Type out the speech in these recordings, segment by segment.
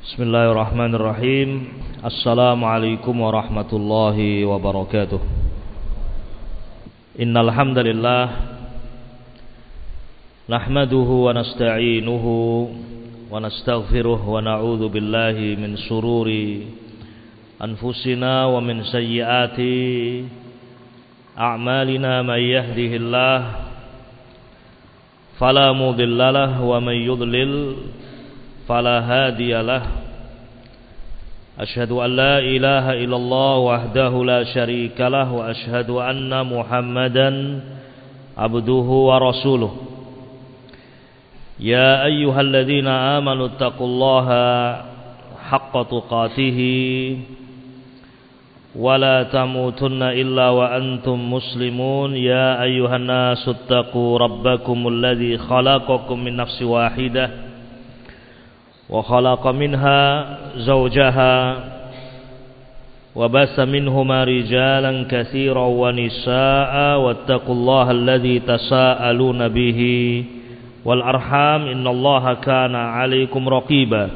Bismillahirrahmanirrahim. Assalamualaikum warahmatullahi wabarakatuh. Innal hamdalillah nahmaduhu wa nasta'inuhu wa nastaghfiruh wa na'udzu billahi min shururi anfusina wa min sayyiati a'malina may yahdihillah fala mudhillalah wa may yudlil fala hadiyalah. Asyhadu an la ilaha illallah wahdahu la syarikalah wa asyhadu anna Muhammadan abduhu wa rasuluh. Ya ayyuhalladzina amanu taqullaha haqqa tuqatih wa la tamutunna illa wa antum muslimun. Ya ayyuhan nasu taqu rabbakumul ladzi khalaqakum min nafsin wahidah wa khalaqa minha zawjaha wa bassa minhuma rijalan katsiran wa nisaa'a wattaqullaha alladzi tasaaluna bihi wal arham innallaha kana 'alaikum raqiba.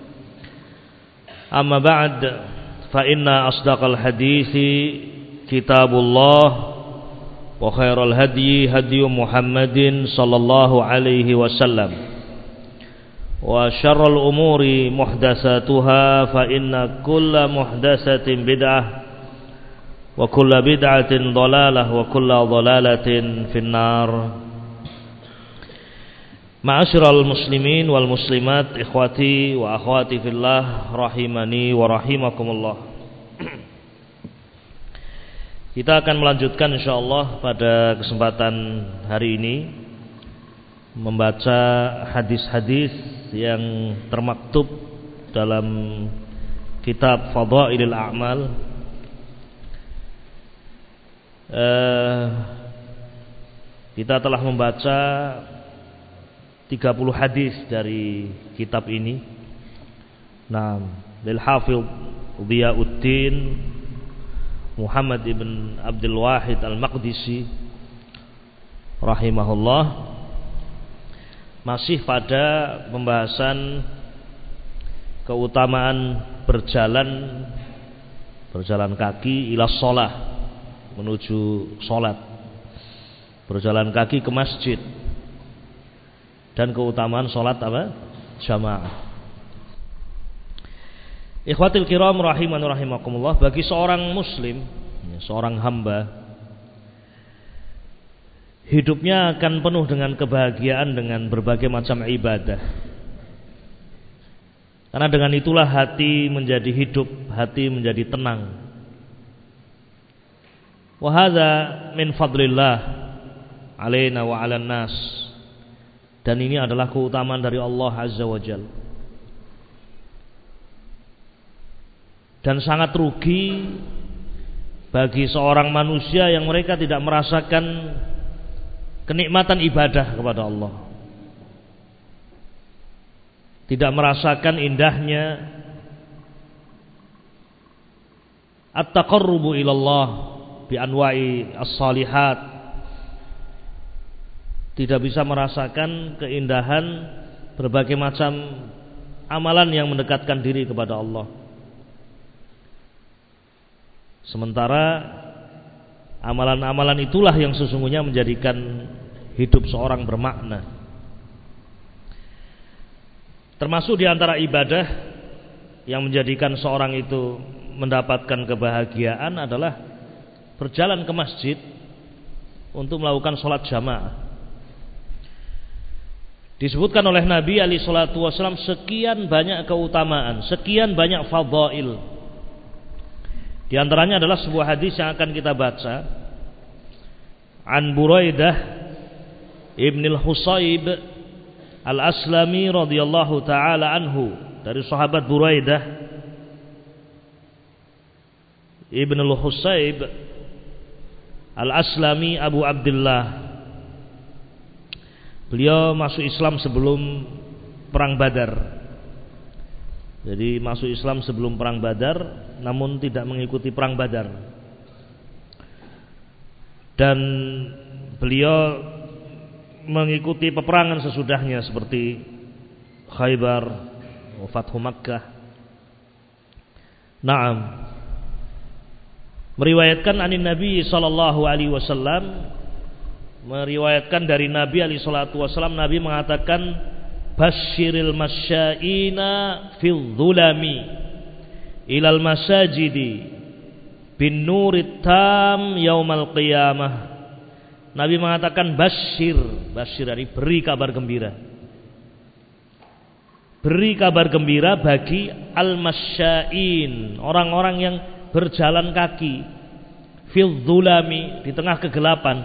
Amma ba'd, fa inna asdaqal hadithi kitabullah wa khairal hadyi hadyu Muhammadin sallallahu alaihi wasallam wa syarrul umuri muhdatsatuha fa inna kulla muhdatsatin bid'ah wa kulla bid'atin dhalalah wa kulla dhalalatin finnar. Ma'asyiral muslimin wal muslimat, ikhwati wa akhwati fillah rahimani wa rahimakumullah. Kita akan melanjutkan insyaallah pada kesempatan hari ini membaca hadis-hadis yang termaktub dalam kitab Fadailul A'mal. Kita telah membaca 30 hadis dari kitab ini. Nah, lil Hafidz Dhiyauddin Muhammad ibn Abdul Wahid Al-Maqdisi rahimahullah, masih pada pembahasan keutamaan berjalan kaki ila shalah, menuju salat, berjalan kaki ke masjid, dan keutamaan salat apa? Jamaah. Ikhwatil kiram rahiman rahimakumullah, bagi seorang muslim, seorang hamba, hidupnya akan penuh dengan kebahagiaan dengan berbagai macam ibadah. Karena dengan itulah hati menjadi hidup, hati menjadi tenang. Wa hadza min fadlillah alaina wa 'alan nas. Dan ini adalah keutamaan dari Allah Azza wa Jalla. Dan sangat rugi bagi seorang manusia yang mereka tidak merasakan kenikmatan ibadah kepada Allah, tidak merasakan indahnya at-taqarrubu ilallah bi anwa'i as-salihat, tidak bisa merasakan keindahan berbagai macam amalan yang mendekatkan diri kepada Allah. Sementara amalan-amalan itulah yang sesungguhnya menjadikan hidup seorang bermakna. Termasuk di antara ibadah yang menjadikan seorang itu mendapatkan kebahagiaan adalah berjalan ke masjid untuk melakukan sholat jamaah. Disebutkan oleh Nabi alaihi salatu wasallam sekian banyak keutamaan, sekian banyak fadail. Di antaranya adalah sebuah hadis yang akan kita baca. An Buraidah ibn al-Husayb al-Aslami radhiyallahu taala anhu, dari sahabat Buraidah ibn al-Husayb al-Aslami Abu Abdullah. Beliau masuk Islam sebelum perang Badar. Jadi masuk Islam sebelum perang Badar, namun tidak mengikuti perang Badar. Dan beliau mengikuti peperangan sesudahnya seperti Khaybar, Fathu Makkah. Naam. Meriwayatkan anin Nabi sallallahu alaihi wasallam, meriwayatkan dari Nabi alaihi salatu wasallam, Nabi mengatakan basyiril masyaina fil dhulami ilal masajidi bin nurit tam yaumal qiyamah. Nabi mengatakan basyir dari beri kabar gembira. Beri kabar gembira bagi al-masyain, orang-orang yang berjalan kaki fil dhulami, di tengah kegelapan.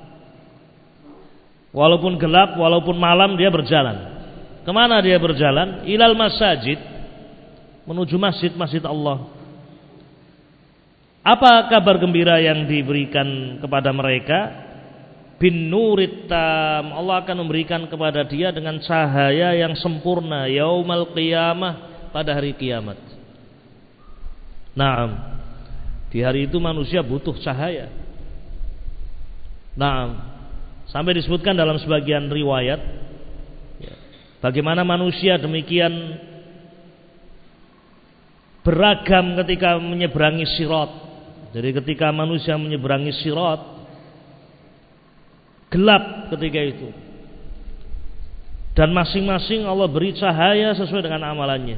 Walaupun gelap, walaupun malam, dia berjalan. Kemana dia berjalan? Ilal masajid, menuju masjid-masjid Allah. Apa kabar gembira yang diberikan kepada mereka? Bin nurit tam, Allah akan memberikan kepada dia dengan cahaya yang sempurna yaumal qiyamah, pada hari kiamat. Naam. Di hari itu manusia butuh cahaya. Naam. Sampai disebutkan dalam sebagian riwayat, bagaimana manusia demikian beragam ketika menyeberangi sirat. Jadi ketika manusia menyeberangi sirat, gelap ketika itu, dan masing-masing Allah beri cahaya sesuai dengan amalannya.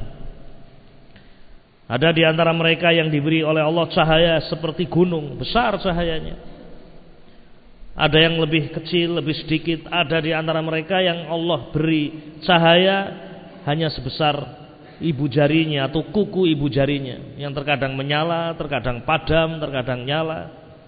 Ada di antara mereka yang diberi oleh Allah cahaya seperti gunung, besar cahayanya. Ada yang lebih kecil, lebih sedikit. Ada di antara mereka yang Allah beri cahaya hanya sebesar ibu jarinya atau kuku ibu jarinya, yang terkadang menyala, terkadang padam, terkadang nyala.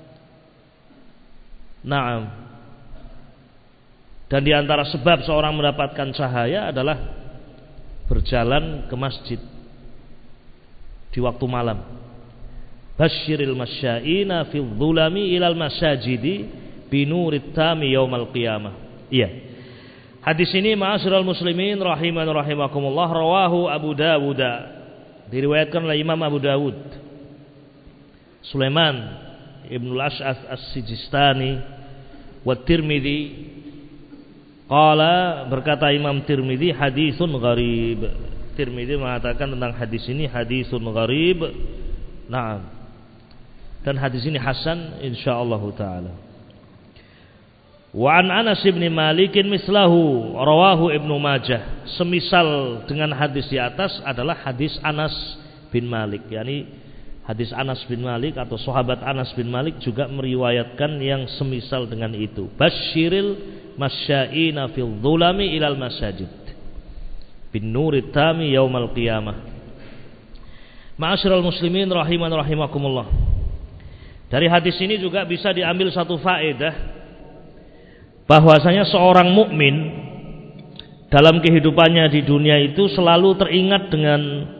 Naam. Dan di antara sebab seorang mendapatkan cahaya adalah berjalan ke masjid di waktu malam. Basyiril masyaina fil dhulami ilal masajidi binurit tami yaumal qiyamah. Iya. Hadis ini ma'asyiral muslimin rahiman rahimakumullah, rawahu Abu Dawud. Diriwayatkan oleh Imam Abu Dawud. Sulaiman Ibnul Ash'ath As-Sijistani wa Tirmidzi. Qala, berkata Imam Tirmidzi, haditsun gharib. Tirmidzi mengatakan tentang hadis ini haditsun gharib. Naam. Dan hadis ini hasan insyaallah taala. Wa an Anas bin Malik mislahu rawahu Ibnu Majah. Semisal dengan hadis di atas adalah hadis Anas bin Malik, yakni hadis Anas bin Malik atau sahabat Anas bin Malik juga meriwayatkan yang semisal dengan itu. Basyiril masyaina fil dhulami ilal masajid bin nurit tami yaumal qiyamah. Ma'asyiral muslimin rahiman rahimakumullah. Dari hadis ini juga bisa diambil satu faedah, bahwasanya seorang mukmin dalam kehidupannya di dunia itu selalu teringat dengan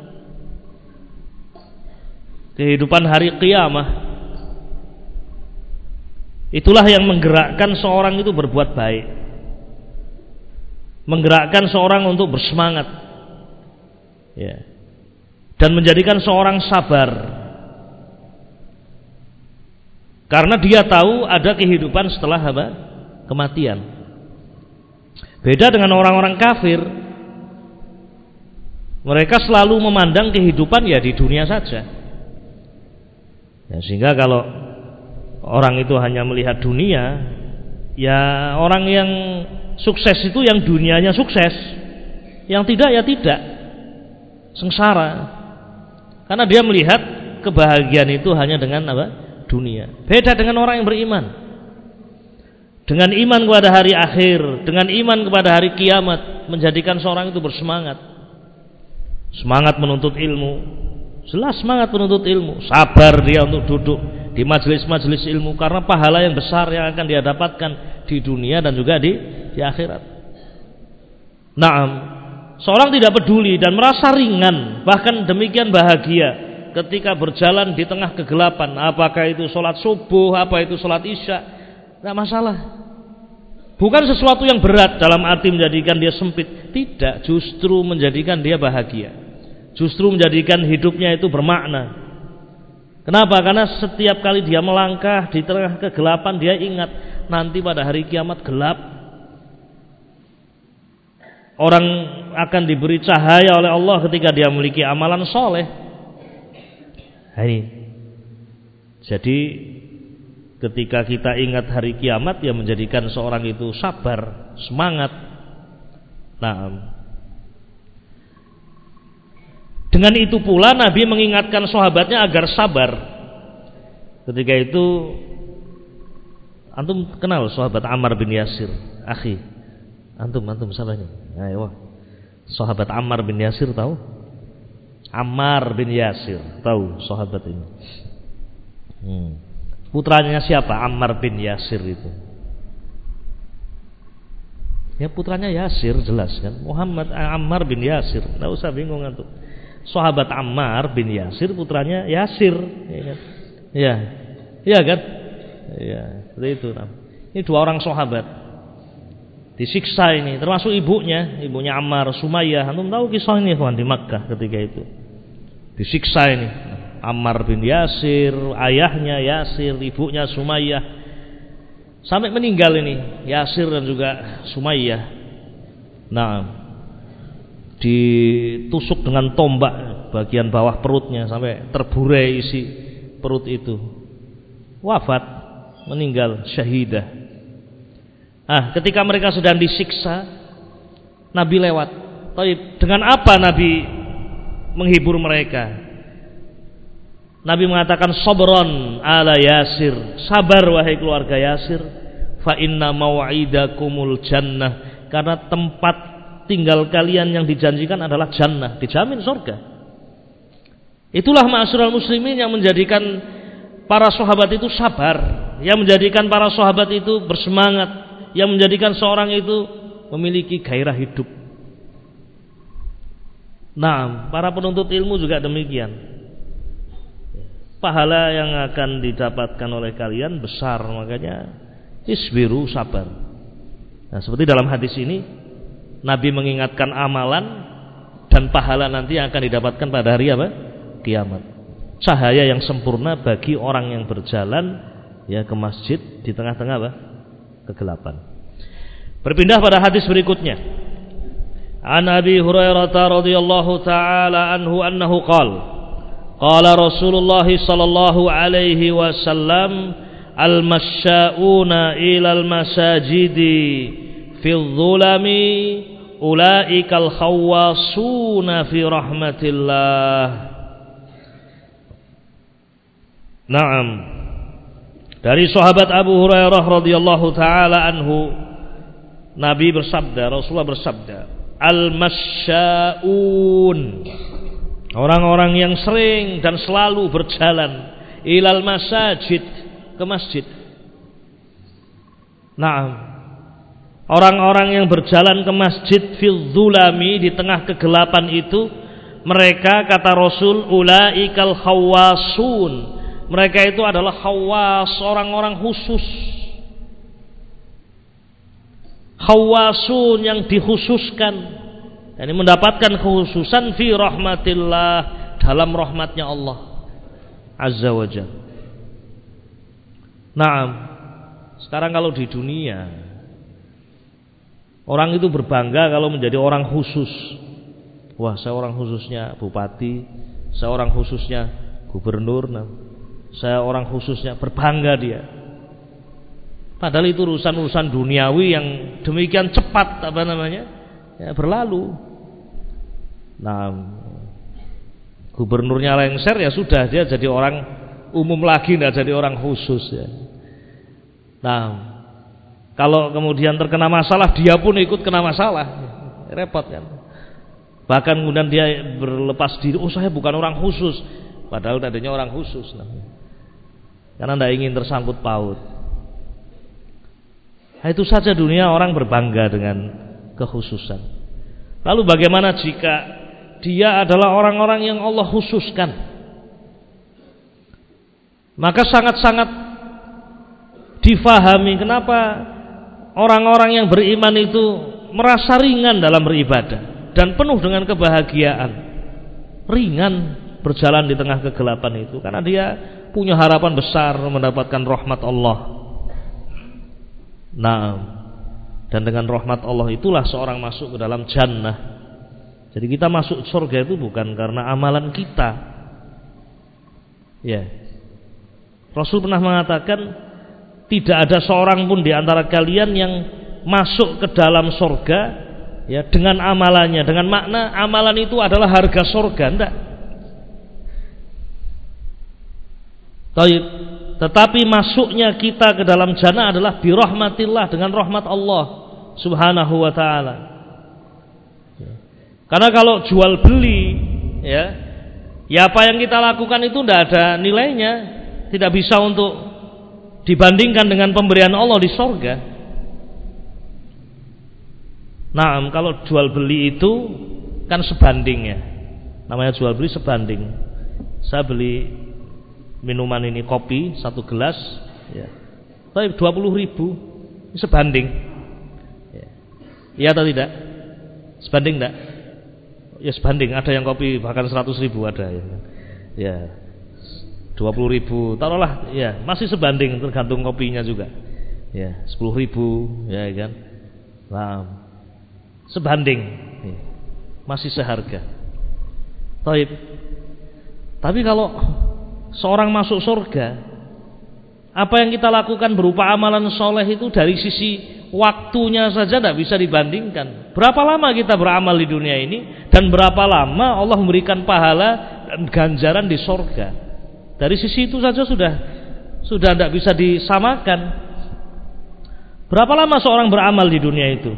kehidupan hari kiamah. Itulah yang menggerakkan seorang itu berbuat baik, menggerakkan seorang untuk bersemangat, ya, dan menjadikan seorang sabar, karena dia tahu ada kehidupan setelah apa? Kematian. Beda dengan orang-orang kafir, mereka selalu memandang kehidupan ya di dunia saja, ya, sehingga kalau orang itu hanya melihat dunia, ya orang yang sukses itu yang dunianya sukses, yang tidak ya tidak, sengsara. Karena dia melihat kebahagiaan itu hanya dengan apa? Dunia. Beda dengan orang yang beriman, dengan iman kepada hari akhir, dengan iman kepada hari kiamat, menjadikan seorang itu bersemangat, semangat menuntut ilmu, jelas semangat menuntut ilmu, sabar dia untuk duduk di majelis-majelis ilmu, karena pahala yang besar yang akan dia dapatkan di dunia dan juga di akhirat. Naam, seorang tidak peduli dan merasa ringan, bahkan demikian bahagia ketika berjalan di tengah kegelapan. Apakah itu sholat subuh, apa itu sholat isya, tidak masalah. Bukan sesuatu yang berat dalam arti menjadikan dia sempit, tidak, justru menjadikan dia bahagia, justru menjadikan hidupnya itu bermakna. Kenapa? Karena setiap kali dia melangkah di tengah kegelapan, dia ingat nanti pada hari kiamat gelap. Orang akan diberi cahaya oleh Allah ketika dia memiliki amalan soleh. Ini. Jadi ketika kita ingat hari kiamat, ya menjadikan seorang itu sabar, semangat. Nah, dengan itu pula Nabi mengingatkan sahabatnya agar sabar. Ketika itu, antum kenal sahabat Ammar bin Yasir, akhi. Antum salahnya. Ayo. Sahabat Ammar bin Yasir tahu? Ammar bin Yasir, tahu sahabat ini. Putranya siapa? Ammar bin Yasir itu. Ya putranya Yasir, jelas kan? Muhammad Ammar bin Yasir. Enggak usah bingung antum. Sahabat Ammar bin Yasir, putranya Yasir, ya kan? Iya kan? Iya, seperti itu. Ini dua orang sahabat disiksa ini, termasuk ibunya Ammar, Sumayyah. Antum tahu kisah ini kawan di Makkah ketika itu. Disiksa ini. Ammar bin Yasir, ayahnya Yasir, ibunya Sumayyah. Sampai meninggal ini Yasir dan juga Sumayyah. Nah, ditusuk dengan tombak bagian bawah perutnya sampai terburai isi perut itu. Wafat, meninggal syahidah. Ketika mereka sedang disiksa, Nabi lewat. Tapi dengan apa Nabi menghibur mereka? Nabi mengatakan sabron ala Yasir, sabar wahai keluarga Yasir, fa inna mau'idakumul jannah, karena tempat tinggal kalian yang dijanjikan adalah jannah, dijamin surga. Itulah ma'asyiral muslimin yang menjadikan para sahabat itu sabar, yang menjadikan para sahabat itu bersemangat, yang menjadikan seorang itu memiliki gairah hidup. Nah, para penuntut ilmu juga demikian. Pahala yang akan didapatkan oleh kalian besar, makanya isbiru, sabar. Nah, seperti dalam hadis ini Nabi mengingatkan amalan dan pahala nanti yang akan didapatkan pada hari apa? Kiamat. Cahaya yang sempurna bagi orang yang berjalan ya ke masjid di tengah-tengah apa? Kegelapan. Berpindah pada hadis berikutnya. An Abi Hurairah radhiyallahu taala anhu annahu qala qala Rasulullah sallallahu alaihi wasallam al-masya'una ilal masajidi fil dhulami ulaikal khawwasuna fi rahmatillah. Naam. Dari sahabat Abu Hurairah radhiyallahu taala anhu, Nabi bersabda, Rasulullah bersabda, al-masya'un, orang-orang yang sering dan selalu berjalan ilal masajid, ke masjid. Naam. Orang-orang yang berjalan ke masjid fil dzulami, di tengah kegelapan itu, mereka kata Rasul ulaikal khawwasun. Mereka itu adalah khawas, orang-orang khusus. Khawwasun yang dikhususkan, yani mendapatkan kekhususan fi rahmatillah, dalam rahmatnya Allah Azza wa Jalla. Naam. Sekarang kalau di dunia orang itu berbangga kalau menjadi orang khusus. Wah, saya orang khususnya bupati, saya orang khususnya gubernur, saya orang khususnya, berbangga dia. Padahal itu urusan-urusan duniawi yang demikian cepat berlalu. Nah, gubernurnya lengser ya sudah, dia jadi orang umum lagi, tidak jadi orang khusus ya. Nah, kalau kemudian terkena masalah, dia pun ikut kena masalah, repot kan. Bahkan kemudian dia berlepas diri, oh saya bukan orang khusus, padahal tadinya orang khusus. Karena tidak ingin tersangkut paut. Nah, itu saja dunia orang berbangga dengan kekhususan. Lalu bagaimana jika dia adalah orang-orang yang Allah khususkan? Maka sangat-sangat difahami kenapa orang-orang yang beriman itu merasa ringan dalam beribadah dan penuh dengan kebahagiaan. Ringan berjalan di tengah kegelapan itu karena dia punya harapan besar mendapatkan rahmat Allah. Nah, dan dengan rahmat Allah itulah seorang masuk ke dalam jannah. Jadi kita masuk surga itu bukan karena amalan kita, Ya. Rasul pernah mengatakan tidak ada seorang pun di antara kalian yang masuk ke dalam surga ya dengan amalannya, dengan makna amalan itu adalah harga surga, enggak. Tetapi masuknya kita ke dalam jannah adalah birahmatillah, dengan rahmat Allah Subhanahu wa taala. Karena kalau jual beli ya apa yang kita lakukan itu tidak ada nilainya, tidak bisa untuk dibandingkan dengan pemberian Allah di surga. Nah, kalau jual beli itu kan sebanding ya. Namanya jual beli sebanding. Saya beli minuman ini kopi 1 gelas ya. Tapi 20.000 sebanding. Iya atau tidak? Sebanding enggak? Ya sebanding, ada yang kopi bahkan 100.000 ada ya. Ya. 20.000 taruhlah ya, masih sebanding tergantung kopinya juga. Ya, 10.000 ya kan. Nah, sebanding ya. Masih seharga. Tapi kalau seorang masuk surga, apa yang kita lakukan berupa amalan soleh itu dari sisi waktunya saja tidak bisa dibandingkan. Berapa lama kita beramal di dunia ini dan berapa lama Allah memberikan pahala dan ganjaran di surga. Dari sisi itu saja sudah tidak bisa disamakan. Berapa lama seorang beramal di dunia itu?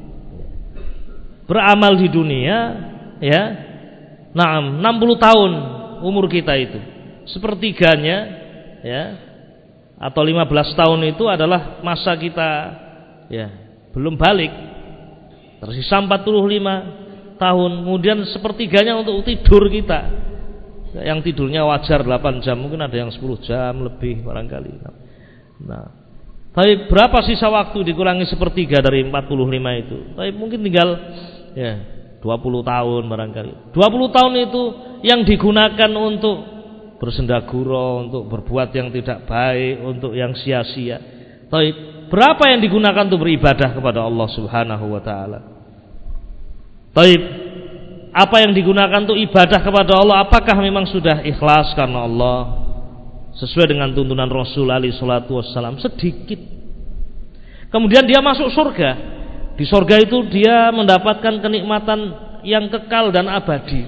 Beramal di dunia ya, 60 tahun umur kita itu. Sepertiganya ya atau 15 tahun itu adalah masa kita ya belum balik. Tersisa 45 tahun. Kemudian sepertiganya untuk tidur kita. Yang tidurnya wajar 8 jam, mungkin ada yang 10 jam lebih barangkali. Nah, tapi berapa sisa waktu dikurangi sepertiga dari 45 itu? Tapi mungkin tinggal ya 20 tahun barangkali. 20 tahun itu yang digunakan untuk bersendaguro, untuk berbuat yang tidak baik, untuk yang sia-sia. Tapi berapa yang digunakan untuk beribadah kepada Allah Subhanahu wa taala? Tapi apa yang digunakan untuk ibadah kepada Allah, apakah memang sudah ikhlas karena Allah sesuai dengan tuntunan Rasul alaihi salatu wassalam? Sedikit. Kemudian dia masuk surga. Di surga itu dia mendapatkan kenikmatan yang kekal dan abadi.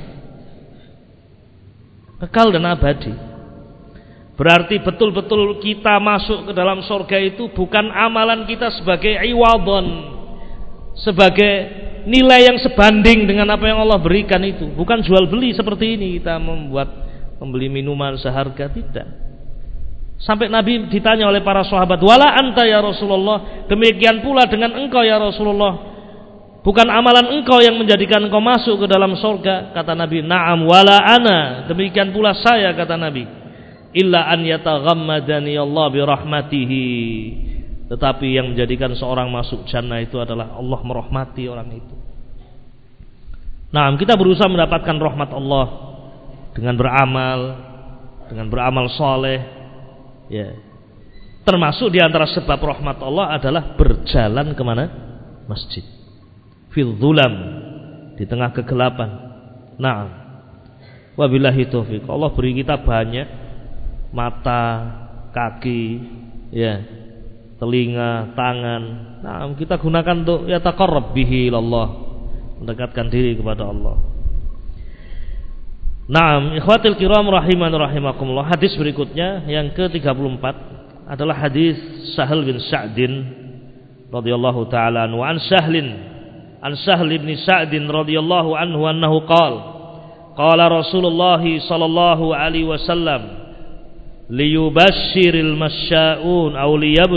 Kekal dan abadi. Berarti betul-betul kita masuk ke dalam surga itu bukan amalan kita sebagai iwadon, sebagai nilai yang sebanding dengan apa yang Allah berikan itu. Bukan jual beli seperti ini, kita membeli minuman seharga, tidak. Sampai Nabi ditanya oleh para sahabat, wala anta ya Rasulullah, demikian pula dengan engkau ya Rasulullah, bukan amalan engkau yang menjadikan engkau masuk ke dalam surga? Kata Nabi, na'am wala ana, demikian pula saya, kata Nabi, illa an yataghammadani Allah birahmatihi. Tetapi yang menjadikan seorang masuk jannah itu adalah Allah merahmati orang itu. Nah, kita berusaha mendapatkan rahmat Allah dengan beramal soleh. Ya. Termasuk di antara sebab rahmat Allah adalah berjalan kemana? Masjid. Fil dhulam, di tengah kegelapan. Nah, wabillahi taufiq. Allah beri kita banyak mata, kaki, ya. Telinga, tangan. Nah, kita gunakan untuk yataqarrab bihi ilallah, mendekatkan diri kepada Allah. Naam, ikhwatil kiram rahiman rahimakumullah. Hadis berikutnya yang ke-34 adalah hadis Sahal bin Sa'din radhiyallahu taala anhu. An Sahl bin Sa'din radhiyallahu anhu annahu qala Rasulullah sallallahu alaihi wasallam liyubashshiril masya'un aw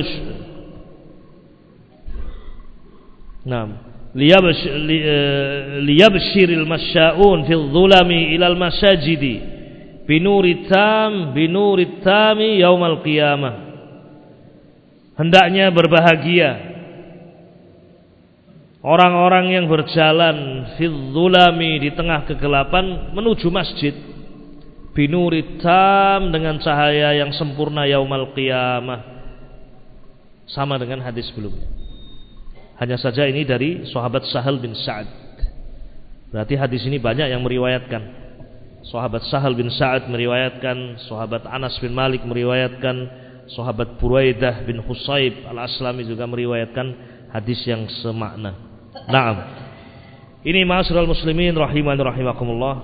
liyabshiril masya'un fil dhulami ilal masajidi binurit tami yaumal qiyamah. Hendaknya berbahagia orang-orang yang berjalan fil dhulami, di tengah kegelapan, menuju masjid binurit tam, dengan cahaya yang sempurna yaumal qiyamah. Sama dengan hadis sebelumnya, hanya saja ini dari sahabat Sahal bin Sa'ad. Berarti hadis ini banyak yang meriwayatkan. sahabat Sahal bin Sa'ad meriwayatkan, sahabat Anas bin Malik meriwayatkan, sahabat Buraidah bin Husayb al-Aslami juga meriwayatkan hadis yang semakna. Naam. Ini ma'asyiral muslimin rahiman rahimakumullah.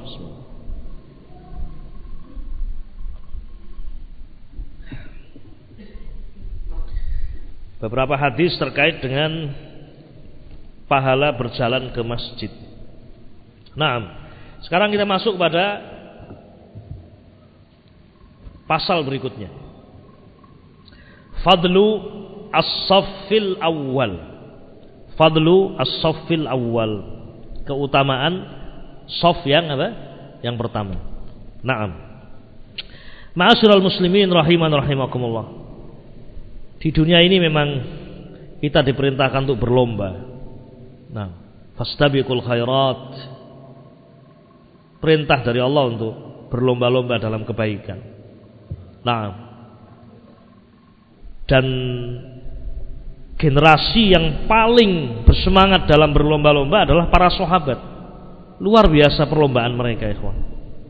Beberapa hadis terkait dengan pahala berjalan ke masjid. Naam. Sekarang kita masuk pada pasal berikutnya. Fadlu as-saffil awal. Fadlu as-saffil awal. Keutamaan shaf yang apa? Yang pertama. Naam. Ma'asyiral muslimin rahiman rahimakumullah. Di dunia ini memang kita diperintahkan untuk berlomba. Nah, fastabiqul khairat. Perintah dari Allah untuk berlomba-lomba dalam kebaikan. Nah, dan generasi yang paling bersemangat dalam berlomba-lomba adalah para sahabat. Luar biasa perlombaan mereka, ikhwan.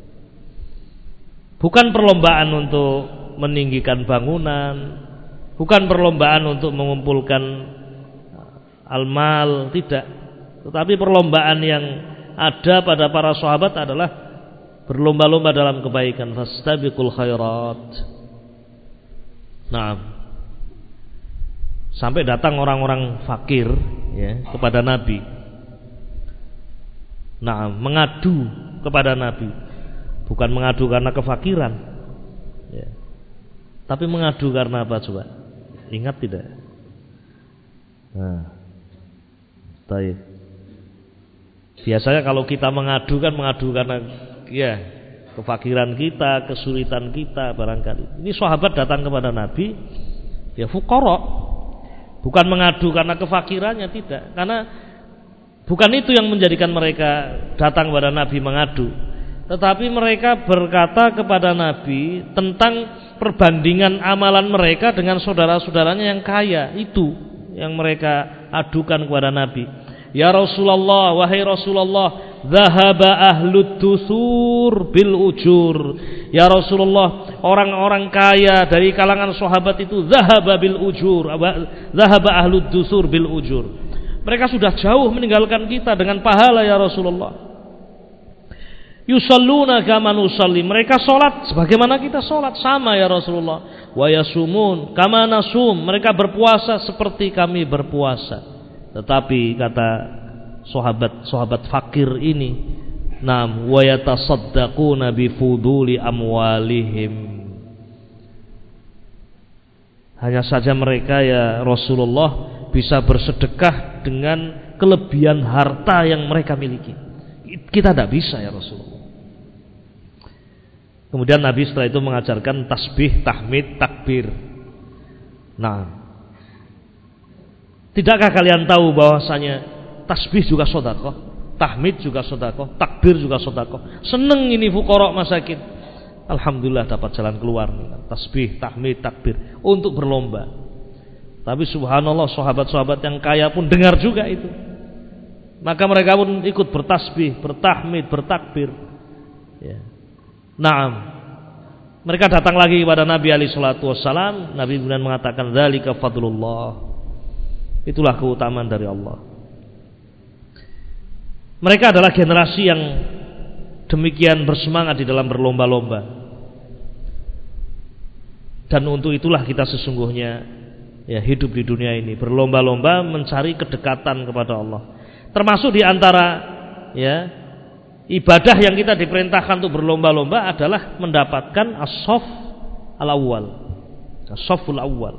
Bukan perlombaan untuk meninggikan bangunan, bukan perlombaan untuk mengumpulkan al-mal, tidak. Tetapi perlombaan yang ada pada para sahabat adalah berlomba-lomba dalam kebaikan. Fastabiqul khairat. Nah, sampai datang orang-orang fakir ya, kepada Nabi. Nah, mengadu kepada Nabi. Bukan mengadu karena kefakiran ya. Tapi mengadu karena apa coba? Ingat tidak? Nah, baik. Biasanya kalau kita mengadu kan mengadu karena ya kefakiran kita, kesulitan kita barangkali. Ini sahabat datang kepada Nabi, ya fuqara. Bukan mengadu karena kefakirannya, tidak. Karena bukan itu yang menjadikan mereka datang kepada Nabi mengadu. Tetapi mereka berkata kepada Nabi tentang perbandingan amalan mereka dengan saudara-saudaranya yang kaya. Itu yang mereka adukan kepada Nabi. Ya Rasulullah, wahai Rasulullah, dhahaba ahlud dusur bil ujur. Ya Rasulullah, orang-orang kaya dari kalangan sahabat itu dhahaba bil ujur, dhahaba ahlud dusur bil ujur. Mereka sudah jauh meninggalkan kita dengan pahala ya Rasulullah. Yusalluna kama nusalli, mereka salat sebagaimana kita salat, sama ya Rasulullah. Wa yasumun kama nasum, mereka berpuasa seperti kami berpuasa. Tetapi kata sahabat fakir ini, nam wa yatasaddaquna bi fuduli amwalihim. Hanya saja mereka ya Rasulullah bisa bersedekah dengan kelebihan harta yang mereka miliki. Kita tidak bisa ya Rasulullah. Kemudian Nabi setelah itu mengajarkan tasbih, tahmid, takbir. Nah, tidakkah kalian tahu bahwasanya tasbih juga sedekah, tahmid juga sedekah, takbir juga sedekah? Seneng ini fuqara masakin. Alhamdulillah dapat jalan keluar. Tasbih, tahmid, takbir untuk berlomba. Tapi subhanallah sahabat-sahabat yang kaya pun dengar juga itu. Maka mereka pun ikut bertasbih, bertahmid, bertakbir. Ya. Naam. Mereka datang lagi kepada Nabi alaihi salatu wassalam. Nabi kemudian mengatakan, "Dzalika fadlullah." Itulah keutamaan dari Allah. Mereka adalah generasi yang demikian bersemangat di dalam berlomba-lomba. Dan untuk itulah kita sesungguhnya ya hidup di dunia ini, berlomba-lomba mencari kedekatan kepada Allah. Termasuk di antara ya ibadah yang kita diperintahkan untuk berlomba-lomba adalah mendapatkan as-shaff al-awwal. As-shafful awwal.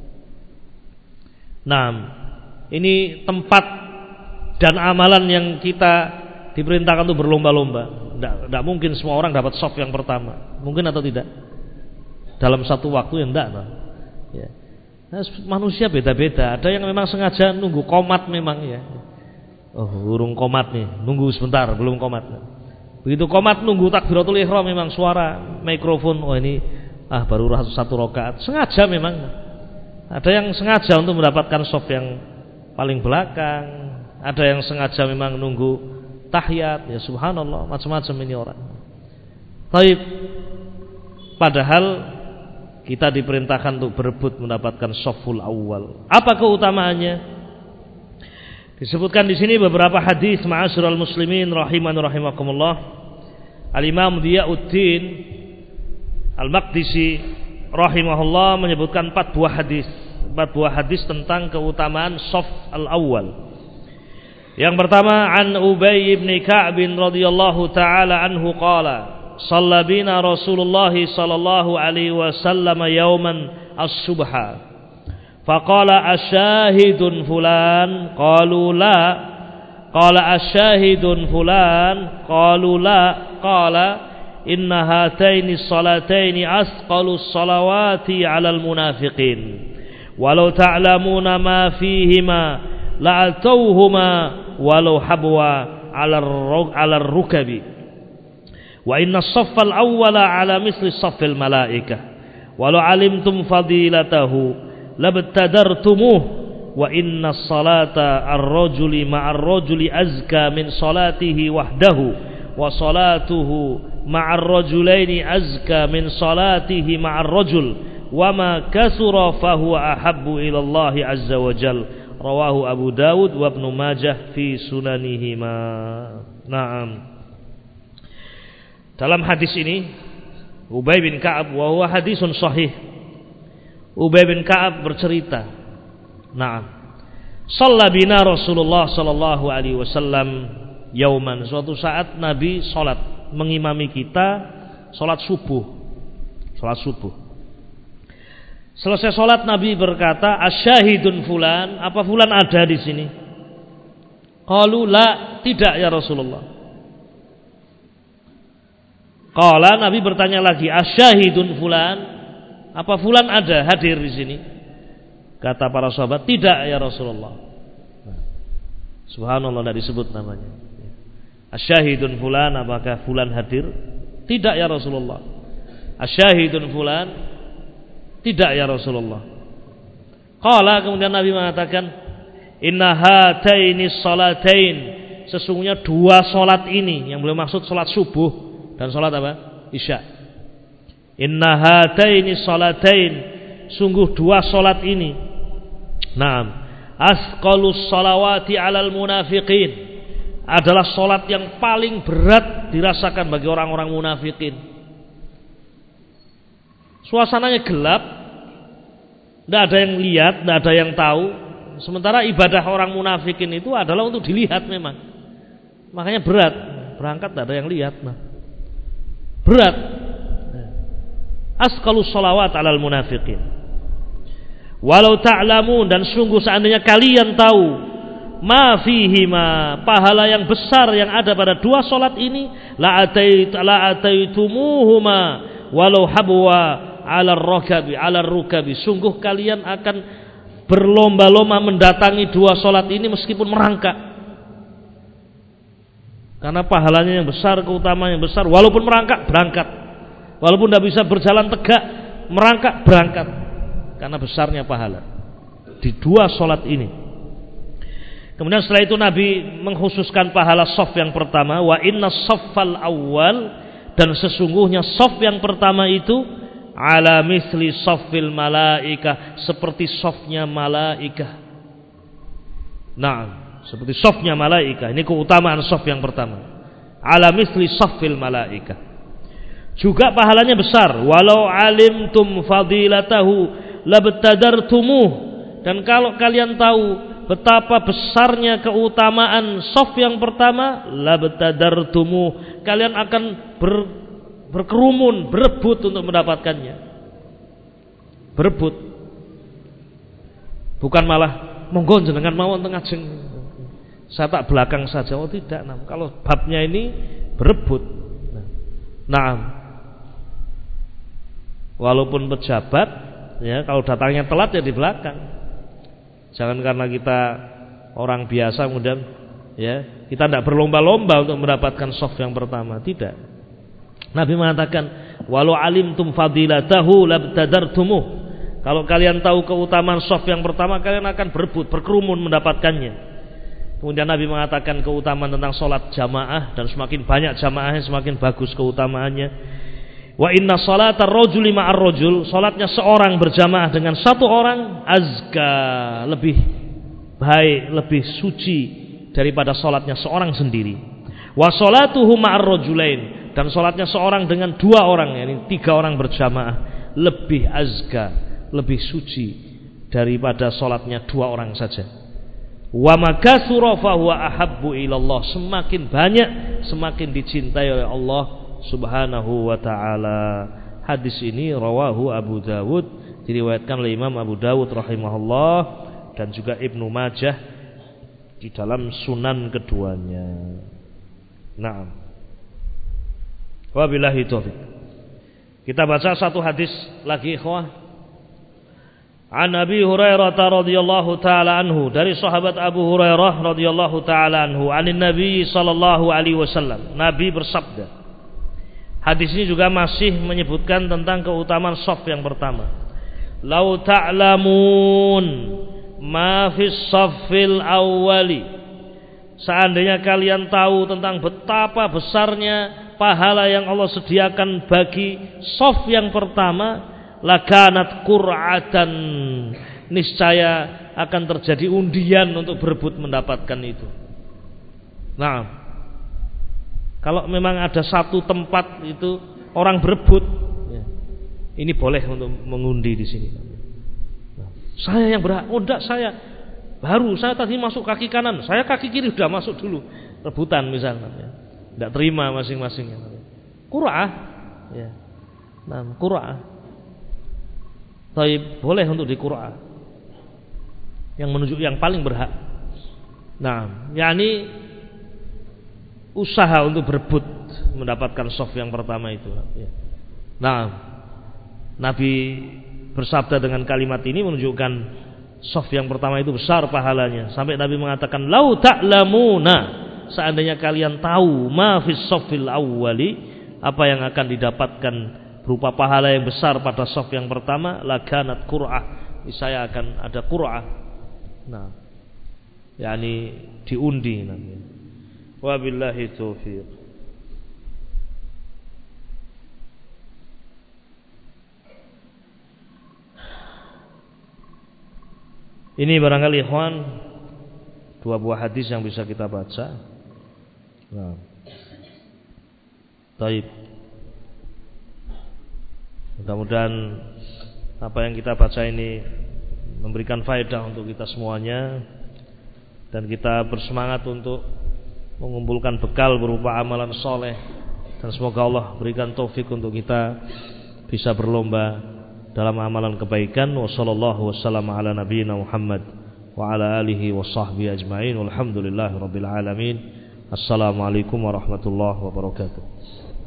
Nah, ini tempat dan amalan yang kita diperintahkan untuk berlomba-lomba. Tidak mungkin semua orang dapat shaff yang pertama. Mungkin atau tidak? Dalam satu waktu yang tidak. Ya. Nah, manusia beda-beda. Ada yang memang sengaja nunggu qomat memang ya. Oh, burung qomat nih, nunggu sebentar, belum qomat. Begitu qomat nunggu takbiratul ihram memang suara mikrofon, oh ini baru satu rakaat. Sengaja memang. Ada yang sengaja untuk mendapatkan shaf yang paling belakang, ada yang sengaja memang nunggu tahiyat, ya subhanallah, macam-macam ini orang. Taib. Padahal kita diperintahkan untuk berebut mendapatkan shaful awal. Apa keutamaannya? Disebutkan di sini beberapa hadis ma'asyiral muslimin rahiman rahimakumullah. Al-Imam Diyauddin Al-Maqdisi rahimahullah menyebutkan 4 buah hadis tentang keutamaan shaf al-awwal. Yang pertama, an Ubay bin Ka'b radhiyallahu taala anhu qala shalla bina Rasulullah sallallahu alaihi wasallam yawman as-subha faqala asyahidun fulan qalu la qala asyahidun fulan qalu la qala inna hataini salataini asqalus salawati 'alal munafiqin walau ta'lamuna ma fihima la'atawhuma walau habwa 'alal rukabi wa inna as-saffal awwala 'ala misli saffil malaikah walau 'alimtum fadilatahu labtadartumuh wa inna as-salata ar-rajuli ma'ar rajuli azka min salatihi wahdahu wa salatuhu ma'ar rajulaini azka min salatihi ma'ar rajul wa ma kasura fahuwa ahabbu ila Allah azza wa jal. Rawahu Abu Dawud wa Ibnu Majah fi sunanihima. Naam. Dalam hadis ini Ubay bin Ka'ab wa huwa hadisun sahih. Ubay bin Ka'ab bercerita, "Na'am. Shalla bina Rasulullah sallallahu alaihi wasallam yauman." Suatu saat Nabi salat, mengimami kita salat subuh. Salat subuh. Selesai salat Nabi berkata, "Asyahidun fulan?" Apa fulan ada di sini? Qalu la, tidak ya Rasulullah. Qala, Nabi bertanya lagi, "Asyahidun fulan?" Apa fulan ada hadir di sini? Kata para sahabat, tidak ya Rasulullah. Subhanallah, tidak disebut namanya. Asyahidun fulan, apakah fulan hadir? Tidak ya Rasulullah. Asyahidun fulan? Tidak ya Rasulullah. Qala, kemudian Nabi mengatakan, inna hataini salatain, sesungguhnya 2 salat ini, yang beliau maksud salat subuh dan salat apa? Isya. Inna hataini salatain, sungguh 2 salat ini. Naam, asqalus salawati 'alal munafiqin, adalah salat yang paling berat dirasakan bagi orang-orang munafikin. Suasananya gelap, tidak ada yang lihat, tidak ada yang tahu. Sementara ibadah orang munafikin itu adalah untuk dilihat memang. Makanya berat, berangkat tidak ada yang lihat. Berat. Asqalus salawat 'alal munafiqin. Walau ta'lamun, dan sungguh seandainya kalian tahu, ma fihima, pahala yang besar yang ada pada 2 salat ini, la ataitumuhuma walau habwa 'alal rukabi, sungguh kalian akan berlomba-lomba mendatangi 2 salat ini meskipun merangkak. Karena pahalanya yang besar, keutamaan yang besar, walaupun merangkak berangkat. Walaupun tidak bisa berjalan tegak, merangkak berangkat, karena besarnya pahala di 2 salat ini. Kemudian setelah itu Nabi mengkhususkan pahala shaf yang pertama, wa inna shaffal awwal, dan sesungguhnya shaf yang pertama itu ala misli shaffil malaikah, seperti shafnya malaikah. Nah, seperti shafnya malaikah. Ini keutamaan shaf yang pertama. Ala misli shaffil malaikah. Juga pahalanya besar. Walau alimtum fadilatahu labtadartumuh, dan kalau kalian tahu betapa besarnya keutamaan shaf yang pertama, labtadartumuh, kalian akan berkerumun, berebut untuk mendapatkannya. Berebut. Bukan malah monggo jenengan mawon teng ajeng, saya tak belakang saja. Oh tidak, nah, kalau babnya ini berebut. Nah, walaupun pejabat, ya kalau datangnya telat ya di belakang. Jangan karena kita orang biasa kemudian ya kita tidak berlomba-lomba untuk mendapatkan shaf yang pertama, tidak. Nabi mengatakan, walau alimtum fadilatahu labtadartumuh, kalau kalian tahu keutamaan shaf yang pertama, kalian akan berebut, berkerumun mendapatkannya. Kemudian Nabi mengatakan keutamaan tentang sholat jamaah, dan semakin banyak jamaahnya semakin bagus keutamaannya. Wa inna salatar rajuli ma'ar rajul, salatnya seorang berjamaah dengan satu orang azka, lebih baik, lebih suci daripada salatnya seorang sendiri. Wa salatuhu ma'ar rajulain, dan salatnya seorang dengan dua orang, yakni tiga orang berjamaah, lebih azka, lebih suci daripada salatnya dua orang saja. Wa makatsura fa huwa ahabbu ilallah, semakin banyak semakin dicintai oleh Allah Subhanahu wa ta'ala. Hadis ini rawahu Abu Dawud, diriwayatkan oleh Imam Abu Dawud rahimahullah, dan juga Ibnu Majah di dalam sunan keduanya. Naam. Wabillahi taufiq. Kita baca satu hadis lagi ikhwah. An Abi Hurairah radhiyallahu taala anhu, dari sahabat Abu Hurairah radhiyallahu taala anhu, anin Nabi sallallahu alaihi wasallam, Nabi bersabda. Hadis ini juga masih menyebutkan tentang keutamaan shaf yang pertama. Lau ta'lamun ma fis shaffil awwali, seandainya kalian tahu tentang betapa besarnya pahala yang Allah sediakan bagi shaf yang pertama, lakanat qur'atan, niscaya akan terjadi undian untuk berebut mendapatkan itu. Nah, kalau memang ada satu tempat itu orang berebut, ya, ini boleh untuk mengundi di sini. Nah, saya yang berhak, oh enggak, saya tadi masuk kaki kanan, saya kaki kiri sudah masuk dulu, rebutan misalnya, ya. Enggak terima masing-masing. Qur'ah, ya. Nah, Qur'ah, tapi boleh untuk di Qur'ah, yang menunjuk yang paling berhak. Nah, yakni usaha untuk berebut mendapatkan shaf yang pertama itu. Nah, Nabi bersabda dengan kalimat ini menunjukkan shaf yang pertama itu besar pahalanya. Sampai Nabi mengatakan, lau ta'lamuna, seandainya kalian tahu ma fis shaffil awwali, apa yang akan didapatkan berupa pahala yang besar pada shaf yang pertama, lakanat qur'ah, saya akan ada qur'ah. Nah, yakni diundi namanya. Wabillahi taufiq. Ini barangkali ikhwan dua buah hadis yang bisa kita baca. Nah, baik. Mudah-mudahan apa yang kita baca ini memberikan faedah untuk kita semuanya, dan kita bersemangat untuk mengumpulkan bekal berupa amalan soleh, dan semoga Allah berikan taufik untuk kita bisa berlomba dalam amalan kebaikan. Wassallallahu wasallam ala nabiyyina Muhammad wa ala alihi wa sahbihi ajma'in. Walhamdulillahi rabbil alamin. Assalamualaikum warahmatullahi wabarakatuh.